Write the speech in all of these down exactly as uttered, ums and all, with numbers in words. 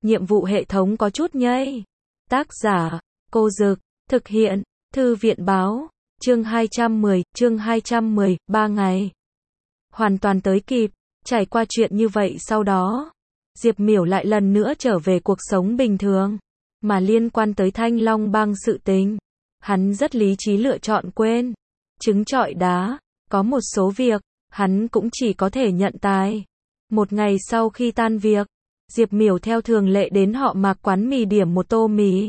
nhiệm vụ hệ thống có chút nhây. Tác giả, Cô Dực, thực hiện, Thư viện báo, chương hai trăm mười, chương hai trăm mười, ba ngày. Hoàn toàn tới kịp, trải qua chuyện như vậy sau đó, Diệp Miểu lại lần nữa trở về cuộc sống bình thường, mà liên quan tới Thanh Long Bang sự tình, hắn rất lý trí lựa chọn quên. Trứng trọi đá, có một số việc, hắn cũng chỉ có thể nhận tài. Một ngày sau khi tan việc, Diệp Miểu theo thường lệ đến họ Mạc quán mì điểm một tô mì.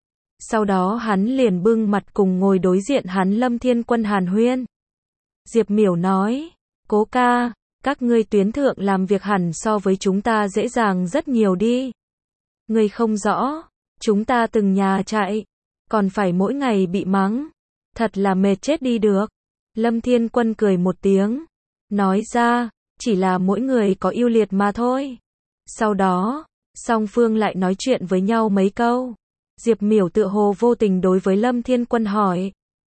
Sau đó hắn liền bưng mặt cùng ngồi đối diện hắn Lâm Thiên Quân hàn huyên. Diệp Miểu nói, Cố ca, các ngươi tuyến thượng làm việc hẳn so với chúng ta dễ dàng rất nhiều đi. Ngươi không rõ, chúng ta từng nhà chạy, còn phải mỗi ngày bị mắng. Thật là mệt chết đi được. Lâm Thiên Quân cười một tiếng, nói ra, chỉ là mỗi người có ưu liệt mà thôi. Sau đó, song phương lại nói chuyện với nhau mấy câu. Diệp Miểu tựa hồ vô tình đối với Lâm Thiên Quân hỏi.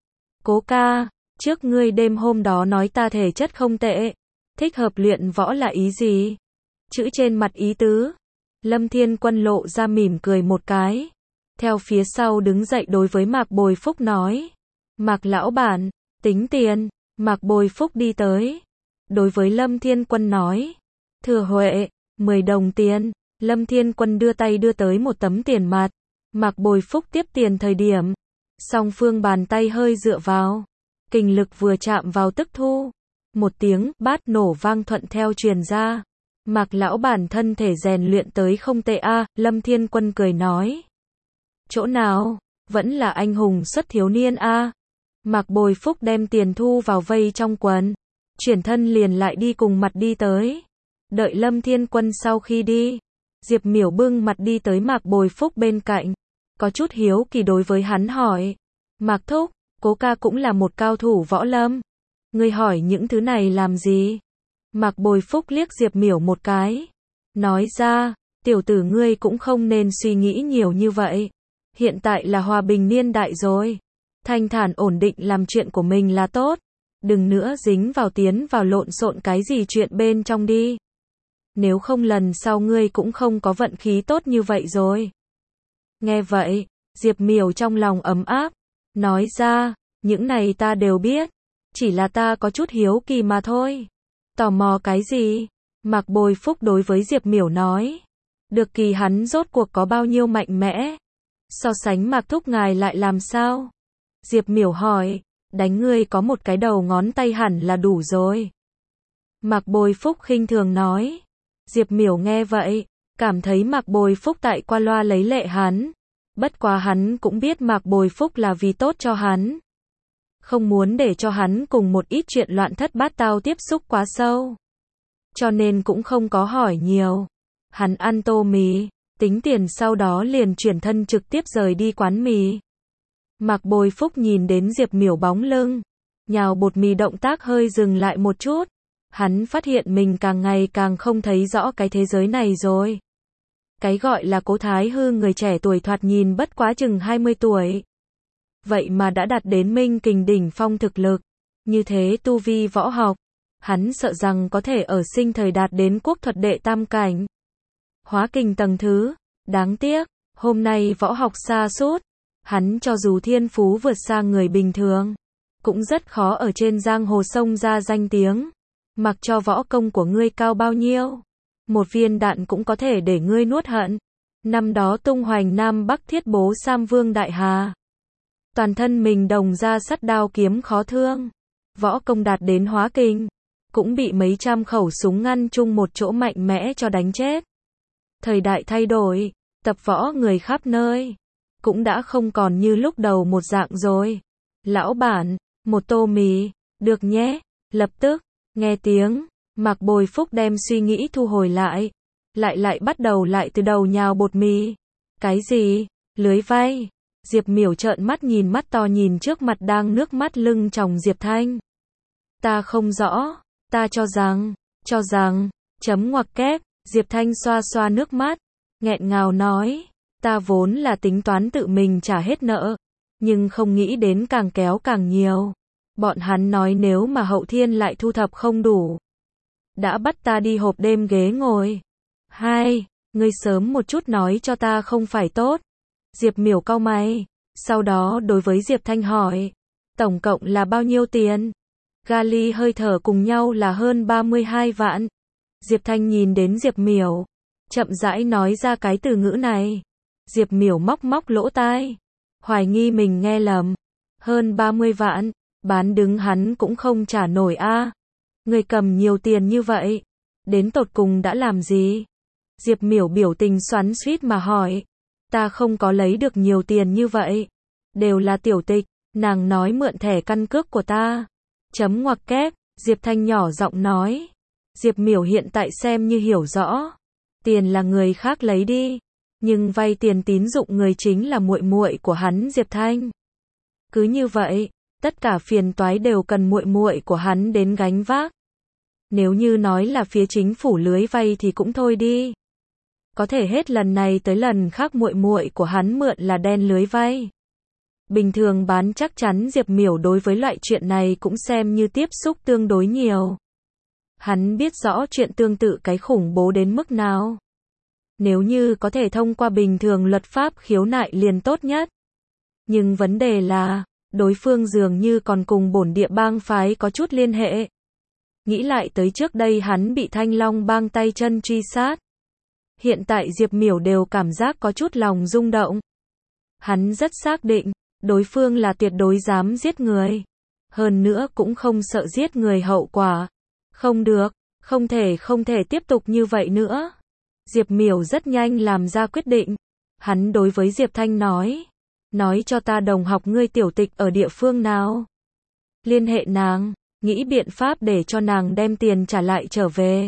Cố ca, trước ngươi đêm hôm đó nói ta thể chất không tệ, thích hợp luyện võ là ý gì? Chữ trên mặt ý tứ. Lâm Thiên Quân lộ ra mỉm cười một cái. Theo phía sau đứng dậy đối với Mạc Bồi Phúc nói. Mạc lão bản, tính tiền. Mạc Bồi Phúc đi tới. Đối với Lâm Thiên Quân nói. Thừa Huệ, mười đồng tiền. Lâm Thiên Quân đưa tay đưa tới một tấm tiền mặt. Mạc Bồi Phúc tiếp tiền thời điểm. Song phương bàn tay hơi dựa vào. Kình lực vừa chạm vào tức thu. Một tiếng bát nổ vang thuận theo truyền ra. Mạc lão bản thân thể rèn luyện tới không tệ a. Lâm Thiên Quân cười nói. Chỗ nào, vẫn là anh hùng xuất thiếu niên a. Mạc Bồi Phúc đem tiền thu vào vây trong quần. Chuyển thân liền lại đi cùng mặt đi tới. Đợi Lâm Thiên Quân sau khi đi. Diệp Miểu bưng mặt đi tới Mạc Bồi Phúc bên cạnh. Có chút hiếu kỳ đối với hắn hỏi. Mạc Thúc, Cố ca cũng là một cao thủ võ lâm. Ngươi hỏi những thứ này làm gì? Mạc Bồi Phúc liếc Diệp Miểu một cái. Nói ra, tiểu tử ngươi cũng không nên suy nghĩ nhiều như vậy. Hiện tại là hòa bình niên đại rồi. Thanh thản ổn định làm chuyện của mình là tốt. Đừng nữa dính vào tiến vào lộn xộn cái gì chuyện bên trong đi. Nếu không lần sau ngươi cũng không có vận khí tốt như vậy rồi. Nghe vậy, Diệp Miểu trong lòng ấm áp. Nói ra, những này ta đều biết. Chỉ là ta có chút hiếu kỳ mà thôi. Tò mò cái gì? Mạc Bồi Phúc đối với Diệp Miểu nói. Được kỳ hắn rốt cuộc có bao nhiêu mạnh mẽ? So sánh Mạc Thúc ngài lại làm sao? Diệp Miểu hỏi. Đánh ngươi có một cái đầu ngón tay hẳn là đủ rồi. Mạc Bồi Phúc khinh thường nói. Diệp Miểu nghe vậy, cảm thấy Mạc Bồi Phúc tại qua loa lấy lệ hắn. Bất quá hắn cũng biết Mạc Bồi Phúc là vì tốt cho hắn. Không muốn để cho hắn cùng một ít chuyện loạn thất bát tao tiếp xúc quá sâu. Cho nên cũng không có hỏi nhiều. Hắn ăn tô mì, tính tiền sau đó liền chuyển thân trực tiếp rời đi quán mì. Mạc Bồi Phúc nhìn đến Diệp Miểu bóng lưng, nhào bột mì động tác hơi dừng lại một chút. Hắn phát hiện mình càng ngày càng không thấy rõ cái thế giới này rồi. Cái gọi là Cố Thái Hư người trẻ tuổi thoạt nhìn bất quá chừng hai mươi tuổi. Vậy mà đã đạt đến minh kình đỉnh phong thực lực. Như thế tu vi võ học. Hắn sợ rằng có thể ở sinh thời đạt đến quốc thuật đệ tam cảnh. Hóa kình tầng thứ. Đáng tiếc, hôm nay võ học sa sút. Hắn cho dù thiên phú vượt xa người bình thường. Cũng rất khó ở trên giang hồ sông ra danh tiếng. Mặc cho võ công của ngươi cao bao nhiêu. Một viên đạn cũng có thể để ngươi nuốt hận. Năm đó tung hoành Nam Bắc thiết bố Sam Vương Đại Hà. Toàn thân mình đồng ra sắt đao kiếm khó thương. Võ công đạt đến hóa kình. Cũng bị mấy trăm khẩu súng ngăn chung một chỗ mạnh mẽ cho đánh chết. Thời đại thay đổi. Tập võ người khắp nơi. Cũng đã không còn như lúc đầu một dạng rồi. Lão bản, một tô mì. Được nhé. Lập tức, nghe tiếng. Mạc Bồi Phúc đem suy nghĩ thu hồi lại. Lại lại bắt đầu lại từ đầu nhào bột mì. Cái gì? Lưới vay. Diệp Miểu trợn mắt nhìn mắt to nhìn trước mặt đang nước mắt lưng tròng Diệp Thanh. Ta không rõ. Ta cho rằng. Cho rằng. Chấm ngoặc kép. Diệp Thanh xoa xoa nước mắt. Nghẹn ngào nói. Ta vốn là tính toán tự mình trả hết nợ. Nhưng không nghĩ đến càng kéo càng nhiều. Bọn hắn nói nếu mà hậu thiên lại thu thập không đủ. Đã bắt ta đi hộp đêm ghế ngồi. Hai, Ngươi sớm một chút nói cho ta không phải tốt. Diệp Miểu cau mày, sau đó đối với Diệp Thanh hỏi, tổng cộng là bao nhiêu tiền? Gali hơi thở cùng nhau là hơn ba mươi hai vạn. Diệp Thanh nhìn đến Diệp Miểu, chậm rãi nói ra cái từ ngữ này. Diệp Miểu móc móc lỗ tai, hoài nghi mình nghe lầm. Hơn ba mươi vạn, bán đứng hắn cũng không trả nổi a. Người cầm nhiều tiền như vậy, đến tột cùng đã làm gì? Diệp Miểu biểu tình xoắn xuýt mà hỏi, ta không có lấy được nhiều tiền như vậy, đều là tiểu tịch, nàng nói mượn thẻ căn cước của ta. Chấm ngoặc kép, Diệp Thanh nhỏ giọng nói. Diệp Miểu hiện tại xem như hiểu rõ, tiền là người khác lấy đi, nhưng vay tiền tín dụng người chính là muội muội của hắn Diệp Thanh. Cứ như vậy, tất cả phiền toái đều cần muội muội của hắn đến gánh vác. Nếu như nói là phía chính phủ lưới vay thì cũng thôi đi. Có thể hết lần này tới lần khác muội muội của hắn mượn là đen lưới vay. Bình thường bán chắc chắn Diệp Miểu đối với loại chuyện này cũng xem như tiếp xúc tương đối nhiều. Hắn biết rõ chuyện tương tự cái khủng bố đến mức nào. Nếu như có thể thông qua bình thường luật pháp khiếu nại liền tốt nhất. Nhưng vấn đề là, đối phương dường như còn cùng bổn địa bang phái có chút liên hệ. Nghĩ lại tới trước đây hắn bị Thanh Long bang tay chân truy sát. Hiện tại Diệp Miểu đều cảm giác có chút lòng rung động. Hắn rất xác định, đối phương là tuyệt đối dám giết người. Hơn nữa cũng không sợ giết người hậu quả. Không được, không thể không thể tiếp tục như vậy nữa. Diệp Miểu rất nhanh làm ra quyết định. Hắn đối với Diệp Thanh nói, nói cho ta đồng học ngươi tiểu tịch ở địa phương nào. Liên hệ nàng, nghĩ biện pháp để cho nàng đem tiền trả lại trở về.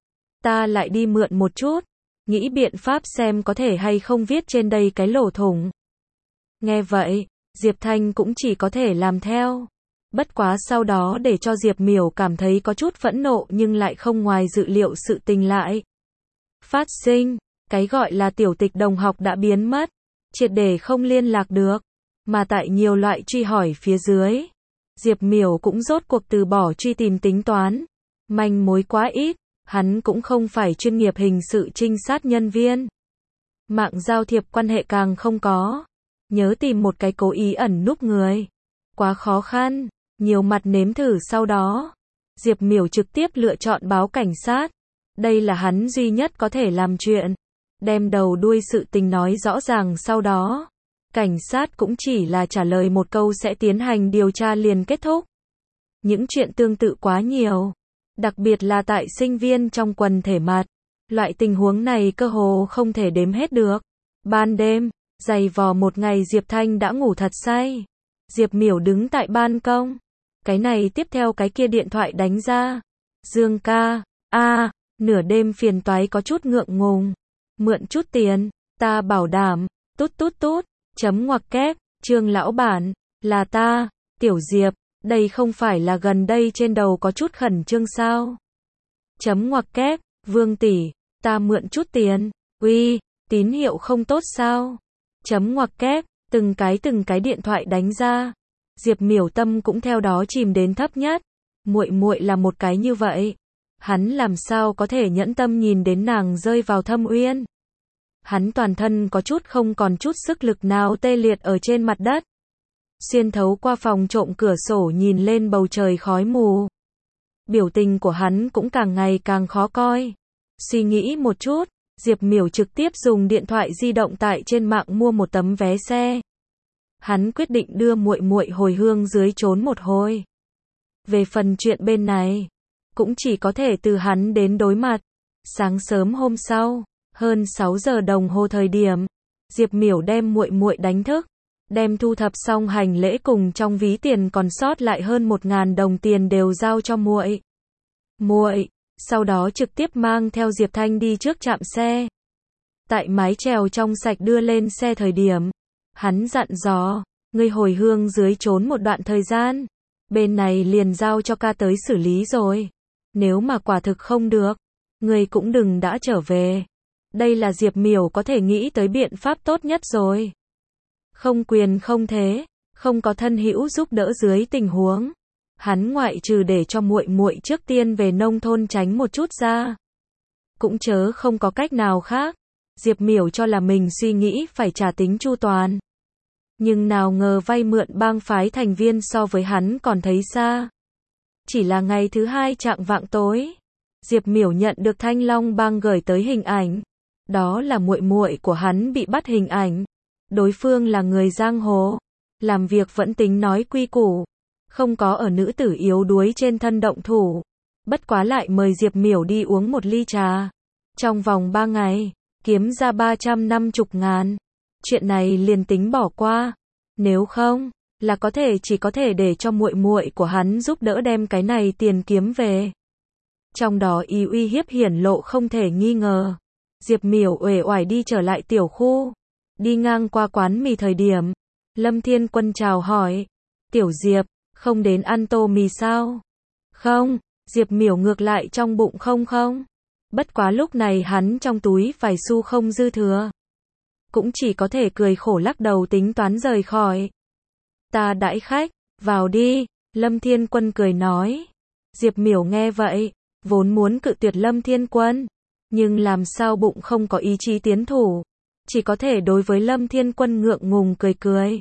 Ta lại đi mượn một chút, nghĩ biện pháp xem có thể hay không viết trên đây cái lỗ thủng. Nghe vậy, Diệp Thanh cũng chỉ có thể làm theo. Bất quá sau đó để cho Diệp Miểu cảm thấy có chút phẫn nộ nhưng lại không ngoài dự liệu sự tình lại phát sinh, cái gọi là tiểu tịch đồng học đã biến mất, triệt để không liên lạc được, mà tại nhiều loại truy hỏi phía dưới, Diệp Miểu cũng rốt cuộc từ bỏ truy tìm tính toán, manh mối quá ít, hắn cũng không phải chuyên nghiệp hình sự trinh sát nhân viên. Mạng giao thiệp quan hệ càng không có, nhớ tìm một cái cố ý ẩn núp người, quá khó khăn, nhiều mặt nếm thử sau đó, Diệp Miểu trực tiếp lựa chọn báo cảnh sát. Đây là hắn duy nhất có thể làm chuyện. Đem đầu đuôi sự tình nói rõ ràng sau đó. Cảnh sát cũng chỉ là trả lời một câu sẽ tiến hành điều tra liền kết thúc. Những chuyện tương tự quá nhiều. Đặc biệt là tại sinh viên trong quần thể mặt. Loại tình huống này cơ hồ không thể đếm hết được. Ban đêm, giày vò một ngày Diệp Thanh đã ngủ thật say. Diệp Miểu đứng tại ban công. Cái này tiếp theo cái kia điện thoại đánh ra. Dương ca, a à, nửa đêm phiền toái có chút ngượng ngùng. Mượn chút tiền, ta bảo đảm, tút tút tút, chấm ngoặc kép, Trương lão bản, là ta, Tiểu Diệp, đây không phải là gần đây trên đầu có chút khẩn trương sao? Chấm ngoặc kép, Vương tỷ, ta mượn chút tiền, uy, tín hiệu không tốt sao? Chấm ngoặc kép, từng cái từng cái điện thoại đánh ra. Diệp Miểu tâm cũng theo đó chìm đến thấp nhất. Muội muội là một cái như vậy, hắn làm sao có thể nhẫn tâm nhìn đến nàng rơi vào thâm uyên. Hắn toàn thân có chút không còn chút sức lực nào tê liệt ở trên mặt đất. Xuyên thấu qua phòng trộm cửa sổ nhìn lên bầu trời khói mù. Biểu tình của hắn cũng càng ngày càng khó coi. Suy nghĩ một chút, Diệp Miểu trực tiếp dùng điện thoại di động tại trên mạng mua một tấm vé xe. Hắn quyết định đưa muội muội hồi hương dưới trốn một hồi. Về phần chuyện bên này, cũng chỉ có thể từ hắn đến đối mặt. Sáng sớm hôm sau, hơn sáu giờ đồng hồ thời điểm, Diệp Miểu đem muội muội đánh thức, đem thu thập xong hành lễ cùng trong ví tiền còn sót lại hơn một ngàn đồng tiền đều giao cho muội. Muội, sau đó trực tiếp mang theo Diệp Thanh đi trước trạm xe. Tại mái chèo trong sạch đưa lên xe thời điểm, hắn dặn dò, ngươi hồi hương dưới trốn một đoạn thời gian, bên này liền giao cho ca tới xử lý rồi. Nếu mà quả thực không được, ngươi cũng đừng đã trở về. Đây là Diệp Miểu có thể nghĩ tới biện pháp tốt nhất rồi. Không quyền không thế, không có thân hữu giúp đỡ dưới tình huống, hắn ngoại trừ để cho muội muội trước tiên về nông thôn tránh một chút ra, cũng chớ không có cách nào khác. Diệp Miểu cho là mình suy nghĩ phải trả tính chu toàn. Nhưng nào ngờ vay mượn bang phái thành viên so với hắn còn thấy xa. Chỉ là ngày thứ hai chạng vạng tối, Diệp Miểu nhận được Thanh Long bang gửi tới hình ảnh. Đó là muội muội của hắn bị bắt hình ảnh. Đối phương là người giang hồ, làm việc vẫn tính nói quy củ, không có ở nữ tử yếu đuối trên thân động thủ. Bất quá lại mời Diệp Miểu đi uống một ly trà. Trong vòng ba ngày, kiếm ra ba trăm năm mươi ngàn. Chuyện này liền tính bỏ qua. Nếu không, là có thể chỉ có thể để cho muội muội của hắn giúp đỡ đem cái này tiền kiếm về. Trong đó ý uy hiếp hiển lộ không thể nghi ngờ. Diệp Miểu uể oải đi trở lại tiểu khu. Đi ngang qua quán mì thời điểm, Lâm Thiên Quân chào hỏi. Tiểu Diệp, không đến ăn tô mì sao? Không, Diệp Miểu ngược lại trong bụng không không. Bất quá lúc này hắn trong túi vài xu không dư thừa. Cũng chỉ có thể cười khổ lắc đầu tính toán rời khỏi. Ta đãi khách, vào đi, Lâm Thiên Quân cười nói. Diệp Miểu nghe vậy, vốn muốn cự tuyệt Lâm Thiên Quân, nhưng làm sao bụng không có ý chí tiến thủ, chỉ có thể đối với Lâm Thiên Quân ngượng ngùng cười cười.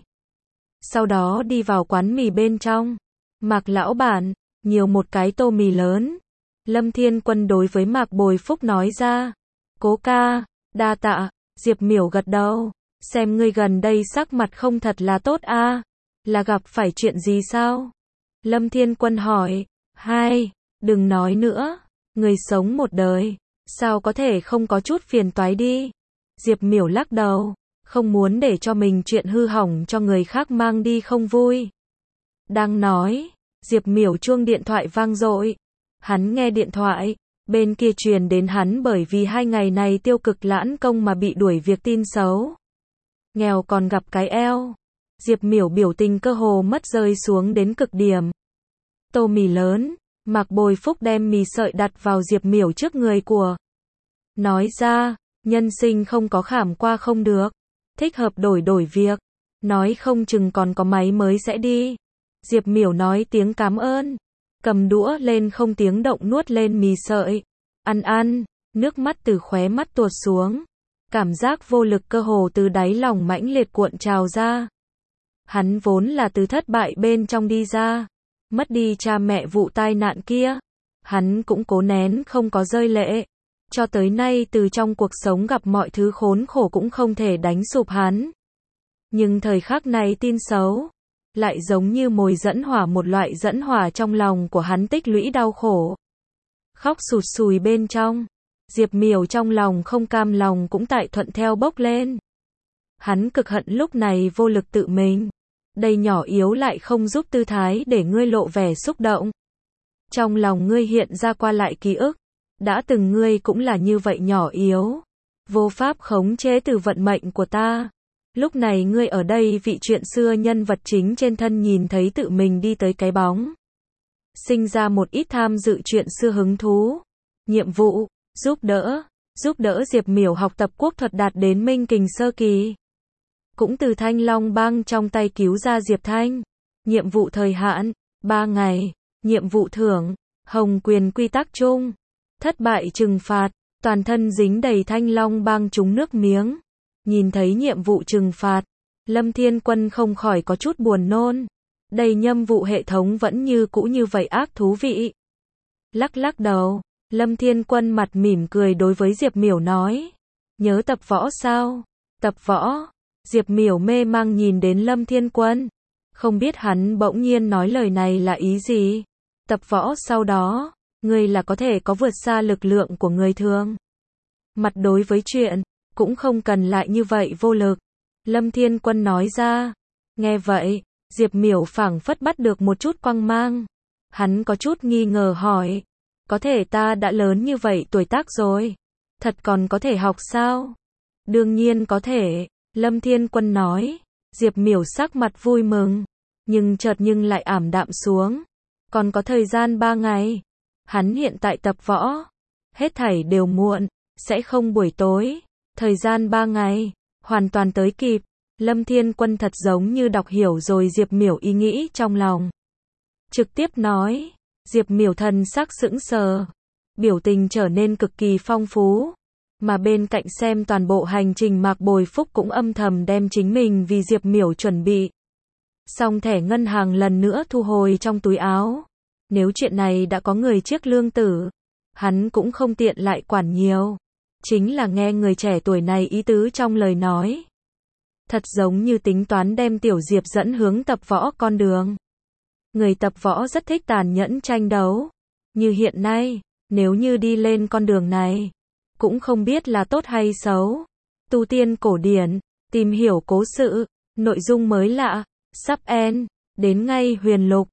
Sau đó đi vào quán mì bên trong. Mạc lão bản, nhiều một cái tô mì lớn. Lâm Thiên Quân đối với Mạc Bồi Phúc nói ra. Cố ca, đa tạ. Diệp Miểu gật đầu. Xem ngươi gần đây sắc mặt không thật là tốt a, là gặp phải chuyện gì sao? Lâm Thiên Quân hỏi. Hai, đừng nói nữa. Người sống một đời, sao có thể không có chút phiền toái đi? Diệp Miểu lắc đầu. Không muốn để cho mình chuyện hư hỏng cho người khác mang đi không vui. Đang nói, Diệp Miểu chuông điện thoại vang dội. Hắn nghe điện thoại, bên kia truyền đến hắn bởi vì hai ngày này tiêu cực lãn công mà bị đuổi việc tin xấu. Nghèo còn gặp cái eo. Diệp Miểu biểu tình cơ hồ mất rơi xuống đến cực điểm. Tô mì lớn, Mạc Bồi Phúc đem mì sợi đặt vào Diệp Miểu trước người của. Nói ra, nhân sinh không có khảm qua không được. Thích hợp đổi đổi việc. Nói không chừng còn có máy mới sẽ đi. Diệp Miểu nói tiếng cảm ơn. Cầm đũa lên không tiếng động nuốt lên mì sợi. Ăn ăn, nước mắt từ khóe mắt tuột xuống. Cảm giác vô lực cơ hồ từ đáy lòng mãnh liệt cuộn trào ra. Hắn vốn là từ thất bại bên trong đi ra. Mất đi cha mẹ vụ tai nạn kia. Hắn cũng cố nén không có rơi lệ. Cho tới nay từ trong cuộc sống gặp mọi thứ khốn khổ cũng không thể đánh sụp hắn. Nhưng thời khắc này tin xấu, lại giống như mồi dẫn hỏa, một loại dẫn hỏa trong lòng của hắn tích lũy đau khổ. Khóc sụt sùi bên trong, Diệp Miểu trong lòng không cam lòng cũng tại thuận theo bốc lên. Hắn cực hận lúc này vô lực tự mình. Đây nhỏ yếu lại không giúp tư thái để ngươi lộ vẻ xúc động. Trong lòng ngươi hiện ra qua lại ký ức. Đã từng ngươi cũng là như vậy nhỏ yếu. Vô pháp khống chế từ vận mệnh của ta. Lúc này ngươi ở đây vị chuyện xưa nhân vật chính trên thân nhìn thấy tự mình đi tới cái bóng. Sinh ra một ít tham dự chuyện xưa hứng thú. Nhiệm vụ, giúp đỡ. Giúp đỡ Diệp Miểu học tập quốc thuật đạt đến minh kình sơ kỳ. Cũng từ Thanh Long bang trong tay cứu ra Diệp Thanh. Nhiệm vụ thời hạn, ba ngày. Nhiệm vụ thưởng, hồng quyền quy tắc chung. Thất bại trừng phạt, toàn thân dính đầy Thanh Long bang trúng nước miếng. Nhìn thấy nhiệm vụ trừng phạt, Lâm Thiên Quân không khỏi có chút buồn nôn. Đây nhiệm vụ hệ thống vẫn như cũ như vậy ác thú vị. Lắc lắc đầu, Lâm Thiên Quân mặt mỉm cười đối với Diệp Miểu nói. Nhớ tập võ sao? Tập võ? Diệp Miểu mê mang nhìn đến Lâm Thiên Quân. Không biết hắn bỗng nhiên nói lời này là ý gì? Tập võ sau đó, ngươi là có thể có vượt xa lực lượng của người thường. Mặt đối với chuyện, cũng không cần lại như vậy vô lực. Lâm Thiên Quân nói ra. Nghe vậy, Diệp Miểu phảng phất bắt được một chút quang mang. Hắn có chút nghi ngờ hỏi. Có thể ta đã lớn như vậy tuổi tác rồi. Thật còn có thể học sao? Đương nhiên có thể, Lâm Thiên Quân nói. Diệp Miểu sắc mặt vui mừng. Nhưng chợt nhưng lại ảm đạm xuống. Còn có thời gian ba ngày. Hắn hiện tại tập võ. Hết thảy đều muộn. Sẽ không buổi tối. Thời gian ba ngày. Hoàn toàn tới kịp. Lâm Thiên Quân thật giống như đọc hiểu rồi Diệp Miểu ý nghĩ trong lòng. Trực tiếp nói. Diệp Miểu thần sắc sững sờ. Biểu tình trở nên cực kỳ phong phú. Mà bên cạnh xem toàn bộ hành trình Mạc Bồi Phúc cũng âm thầm đem chính mình vì Diệp Miểu chuẩn bị xong thẻ ngân hàng lần nữa thu hồi trong túi áo. Nếu chuyện này đã có người chiếc lương tử, hắn cũng không tiện lại quản nhiều. Chính là nghe người trẻ tuổi này ý tứ trong lời nói. Thật giống như tính toán đem Tiểu Diệp dẫn hướng tập võ con đường. Người tập võ rất thích tàn nhẫn tranh đấu. Như hiện nay, nếu như đi lên con đường này, cũng không biết là tốt hay xấu. Tu tiên cổ điển, tìm hiểu cố sự, nội dung mới lạ, sắp end, đến ngay huyền lục.